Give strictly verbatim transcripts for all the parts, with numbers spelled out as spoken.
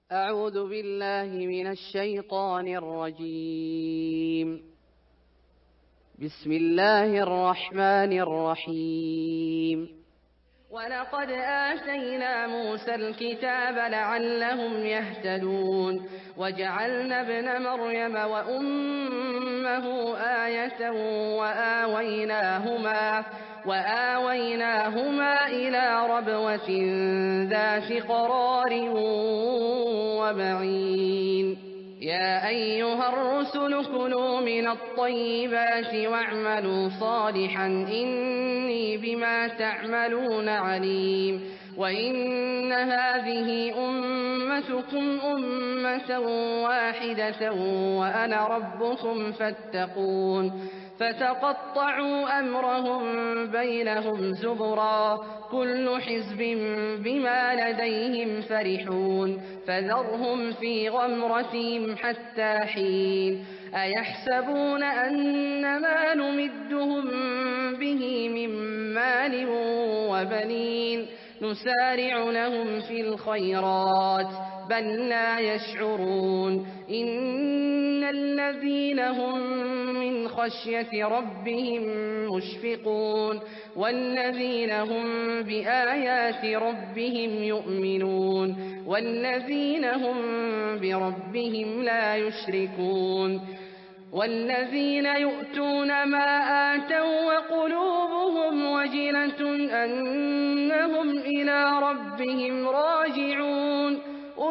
أعوذ بالله من الشيطان الرجيم. بسم الله الرحمن الرحيم. ولقد آتينا موسى الكتاب لعلهم يهتدون وجعلنا ابن مريم وأمه آية وآويناهما, وآويناهما إلى ربوة ذات قرار ومعين. يا أيها الرسل كلوا من الطيبات واعملوا صالحا إني بما تعملون عليم. وإن هذه أمتكم أمة واحدة وأنا ربكم فاتقون. فتقطعوا أمرهم بينهم زبرا كل حزب بما لديهم فرحون فذرهم في غمرتهم حتى حين. أيحسبون أن ما نمدهم به من مال وبنين نسارع لهم في الخيرات بل لا يشعرون. إن الذين هم من خشية ربهم مشفقون والذين هم بآيات ربهم يؤمنون والذين هم بربهم لا يشركون. والذين يؤتون ما آتوا وقلوبهم وجلة أنهم إلى ربهم راجعون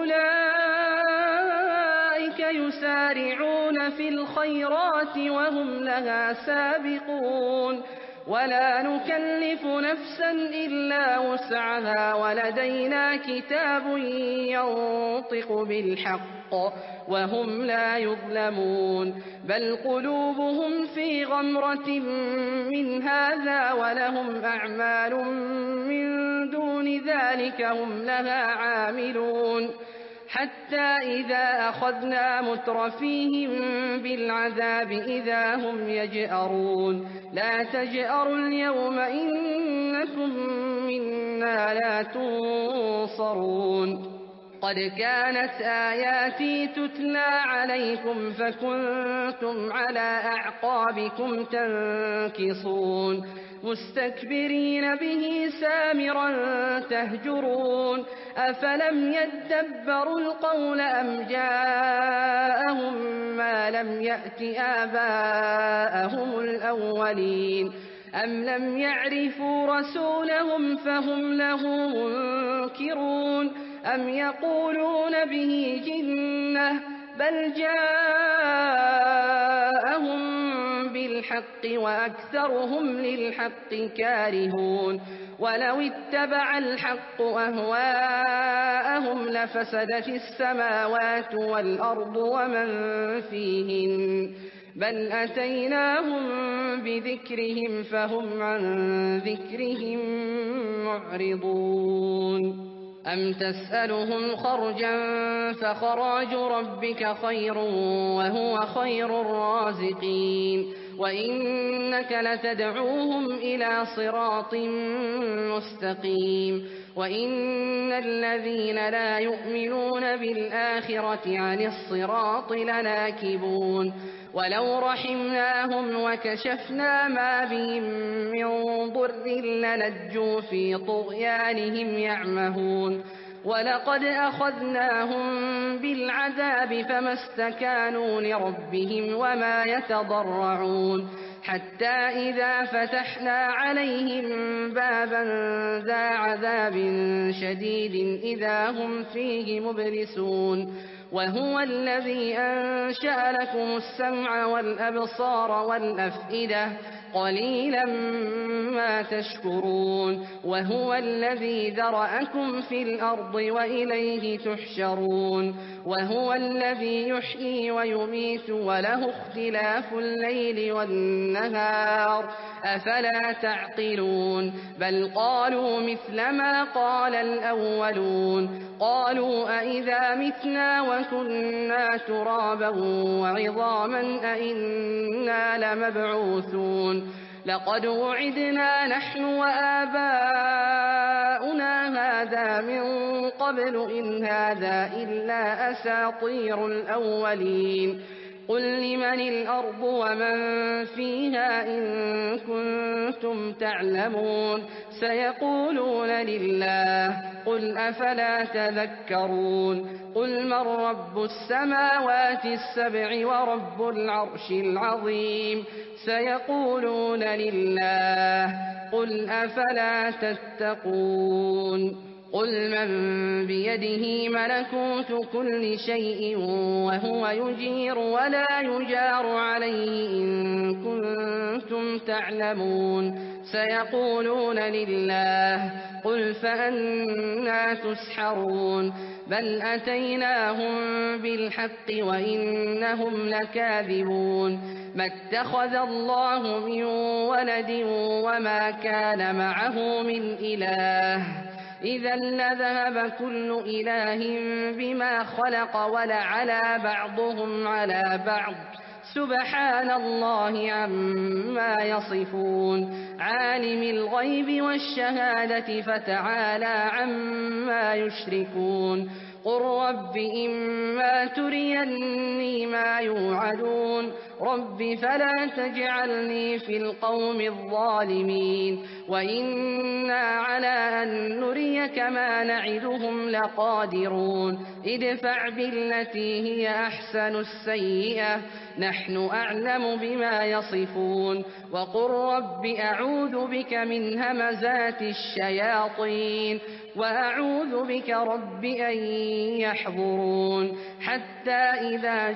أولئك يسارعون في الخيرات وهم لها سابقون. ولا نكلف نفسا إلا وسعها ولدينا كتاب ينطق بالحق وهم لا يظلمون. بل قلوبهم في غمرة من هذا ولهم أعمال من دون ذلك هم لها عاملون. حتى إذا أخذنا مترفيهم بالعذاب إذا هم يجأرون. لا تجأروا اليوم إنكم منا لا تنصرون. قد كانت آياتي تتلى عليكم فكنتم على أعقابكم تنكصون مستكبرين به سامرا تهجرون. أفلم يدبروا القول أم جاءهم ما لم يأت آباءهم الأولين أم لم يعرفوا رسولهم فهم له منكرون أم يقولون به جنة بل جاءهم بالحق وأكثرهم للحق كارهون. ولو اتبع الحق أهواءهم لفسدت السماوات والأرض ومن فيهن بل أتيناهم بذكرهم فهم عن ذكرهم معرضون. أم تسألهم خرجا فخراج ربك خير وهو خير الرازقين. وإنك لتدعوهم إلى صراط مستقيم. وإن الذين لا يؤمنون بالآخرة عن الصراط لناكبون. ولو رحمناهم وكشفنا ما بهم من ضر للجوا في طغيانهم يعمهون. ولقد أخذناهم بالعذاب فما استكانوا لربهم وما يتضرعون حتى إذا فتحنا عليهم بابا ذا عذاب شديد إذا هم فيه مبلسون. وهو الذي أنشأ لكم السمع والأبصار والأفئدة قليلا ما تشكرون. وهو الذي ذرأكم في الأرض وإليه تحشرون. وهو الذي يحيي ويميت وله اختلاف الليل والنهار أفلا تعقلون. بل قالوا مثل ما قال الأولون قالوا أئذا متنا وكنا ترابا وعظاما أئنا لمبعوثون لقد وعدنا نحن وآباؤنا هذا من قبل إن هذا إلا أساطير الأولين قل لمن الأرض ومن فيها إن كنتم تعلمون سيقولون لله قل أفلا تذكرون قل من رب السماوات السبع ورب العرش العظيم سيقولون لله قل أفلا تتقون قل من بيده ملكوت كل شيء وهو يجير ولا يجار عليه إن كنتم تعلمون سيقولون لله قل فأنى تسحرون بل أتيناهم بالحق وإنهم لكاذبون ما اتخذ الله من ولد وما كان معه من إله إذا لذهب كل إله بما خلق ولعلى بعضهم على بعض سبحان الله عما يصفون عالم الغيب والشهادة فتعالى عما يشركون قل رب إما تريني ما يوعدون رب فلا تجعلني في القوم الظالمين وإنا على أن نريك ما نعدهم لقادرون ادفع بالتي هي أحسن السيئة نحن أعلم بما يصفون وقل رب أعوذ بك من همزات الشياطين وأعوذ بك رب أن يحضرون حتى إذا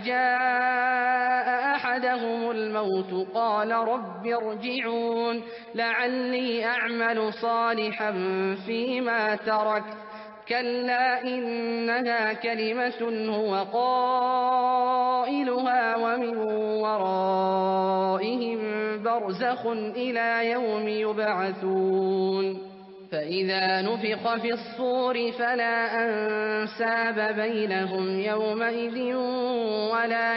جاء أحدهم الموت قال رب ارجعون لعلي أعمل صالحا فيما تركت كلا إنها كلمة هو قائلها ومن ورائهم برزخ إلى يوم يبعثون فإذا نفخ في الصور فلا أنساب بينهم يومئذ ولا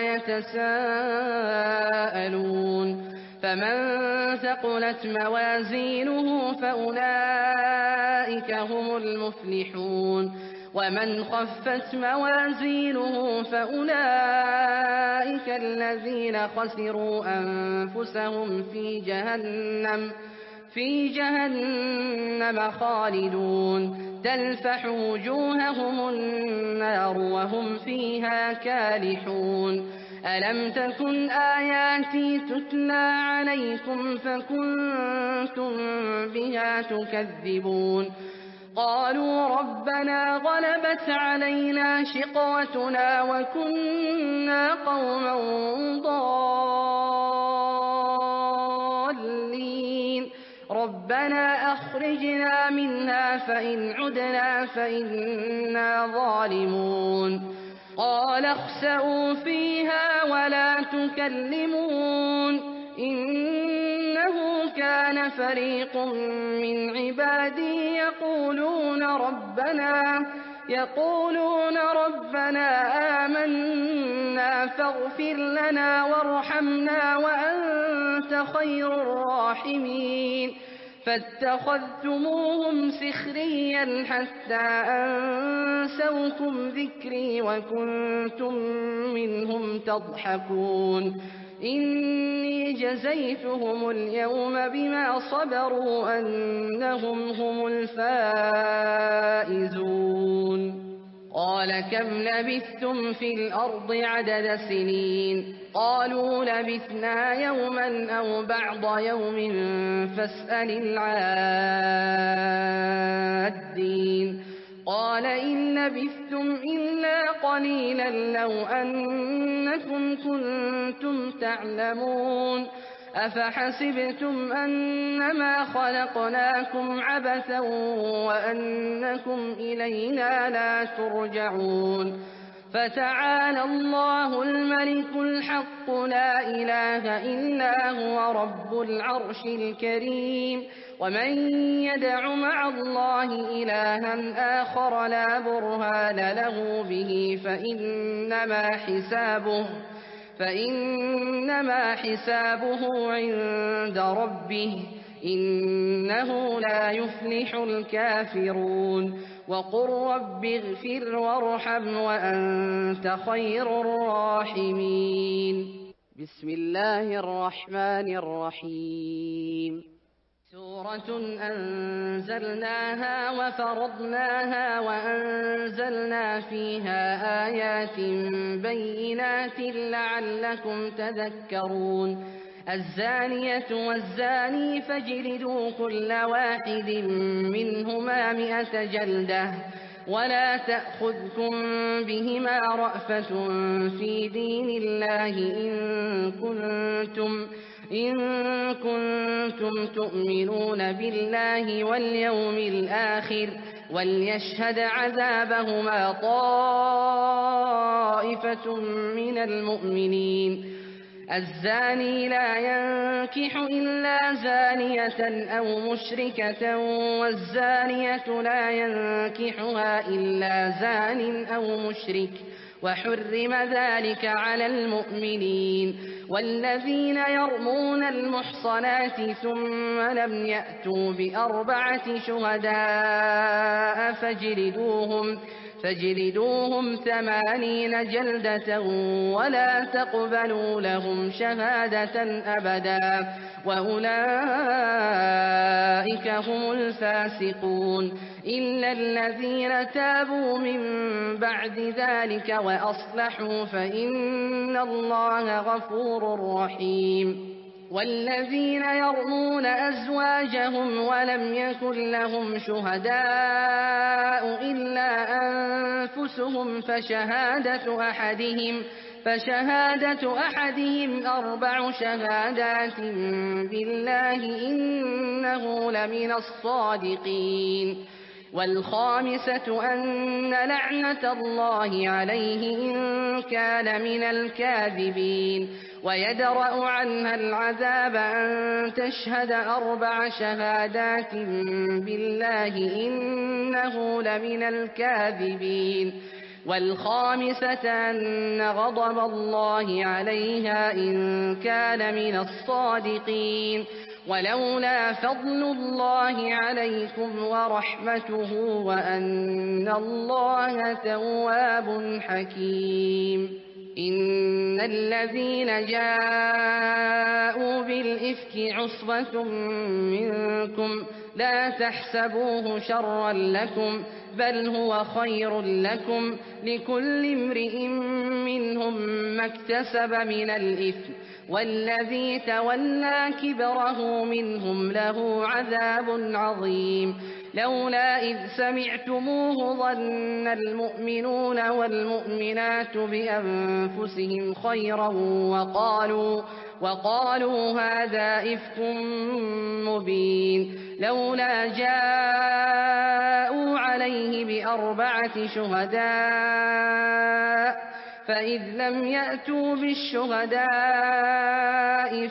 يتساءلون فمن ثقلت موازينه فأولئك هم المفلحون ومن خفت موازينه فأولئك الذين خسروا أنفسهم في جهنم في جهنم خالدون تلفح وجوههم النار وهم فيها كالحون ألم تكن آياتي تتلى عليكم فكنتم بها تكذبون قالوا ربنا غلبت علينا شقوتنا وكنا قوما ضالين ربنا أخرجنا منها فإن عدنا فإنا ظالمون قال اخسئوا فيها ولا تكلمون إنه كان فريق من عبادي يقولون ربنا يقولون ربنا آمنا فاغفر لنا وارحمنا وأنت خير الراحمين فاتخذتموهم سخريا حتى أنسوكم ذكري وكنتم منهم تضحكون إني جزيتهم اليوم بما صبروا أنهم هم الفائزون قال كم لبثتم في الأرض عدد سنين قالوا لبثنا يوما أو بعض يوم فاسأل العادين قال إن لبثتم إلا قليلا لو أنكم كنتم تعلمون أفحسبتم أنما خلقناكم عبثا وأنكم إلينا لا ترجعون فتعالى الله الملك الحق لا إله إلا هو رب العرش الكريم ومن يدع مع الله إلها آخر لا برهان له به فإنما حسابه فإنما حسابه عند ربه إنه لا يفلح الكافرون وقل رب اغفر وارحم وأنت خير الراحمين بسم الله الرحمن الرحيم سورة أنزلناها وفرضناها وأنزلنا فيها آيات بينات لعلكم تذكرون الزانية والزاني فاجلدوا كل واحد منهما مئة جلدة ولا تأخذكم بهما رأفة في دين الله إن كنتم إن كنتم تؤمنون بالله واليوم الآخر وليشهد عذابهما طائفة من المؤمنين الزاني لا ينكح إلا زانية أو مشركة والزانية لا ينكحها إلا زان أو مشرك وحرم ذلك على المؤمنين والذين يرمون المحصنات ثم لم يأتوا بأربعة شهداء فاجلدوهم فاجلدوهم ثمانين جلدة ولا تقبلوا لهم شهادة أبدا وأولئك هم الفاسقون إلا الذين تابوا من بعد ذلك وأصلحوا فإن الله غفور رحيم والذين يرمون أزواجهم ولم يكن لهم شهداء إلا أنفسهم فشهادة أحدهم فشهادة أحدهم أربع شهادات بالله إنه لمن الصادقين والخامسة أن لعنة الله عليه إن كان من الكاذبين ويدرأ عنها العذاب أن تشهد أربع شهادات بالله إنه لمن الكاذبين والخامسة أن غضب الله عليها إن كان من الصادقين ولولا فضل الله عليكم ورحمته وأن الله تواب حكيم إن الذين جاءوا بالإفك عصبة منكم لا تحسبوه شرا لكم بل هو خير لكم لكل امرئ منهم ما اكتسب من الإثم والذي تولى كبره منهم له عذاب عظيم لولا إذ سمعتموه ظن المؤمنون والمؤمنات بأنفسهم خيرا وقالوا وقالوا هذا إفك مبين لولا جاءوا عليه بأربعة شهداء فإذ لم يأتوا بالشهداء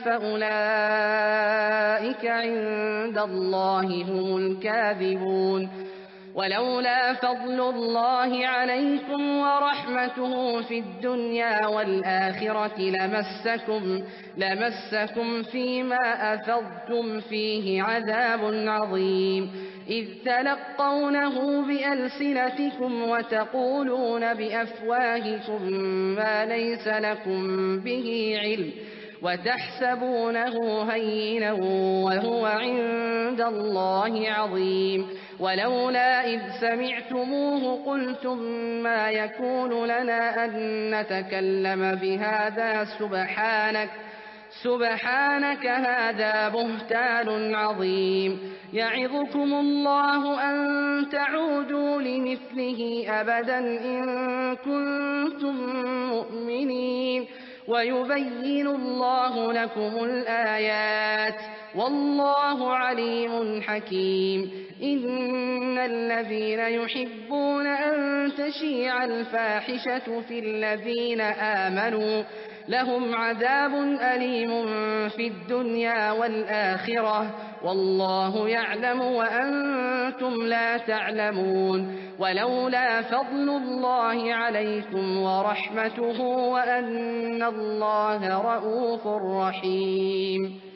فأولئك عند الله هم الكاذبون ولولا فضل الله عليكم ورحمته في الدنيا والآخرة لمسكم لمسكم فيما أفضتم فيه عذاب عظيم إذ تلقونه بألسنتكم وتقولون بأفواهكم ما ليس لكم به علم وتحسبونه هينا وهو عند الله عظيم ولولا إذ سمعتموه قلتم ما يكون لنا أن نتكلم بهذا سبحانك سبحانك هذا بهتان عظيم يعظكم الله أن تعودوا لمثله أبدا إن كنتم مؤمنين ويبين الله لكم الآيات والله عليم حكيم إن الذين يحبون أن تشيع الفاحشة في الذين آمنوا لهم عذاب أليم في الدنيا والآخرة والله يعلم وأنتم لا تعلمون ولولا فضل الله عليكم ورحمته وأن الله رءوف رحيم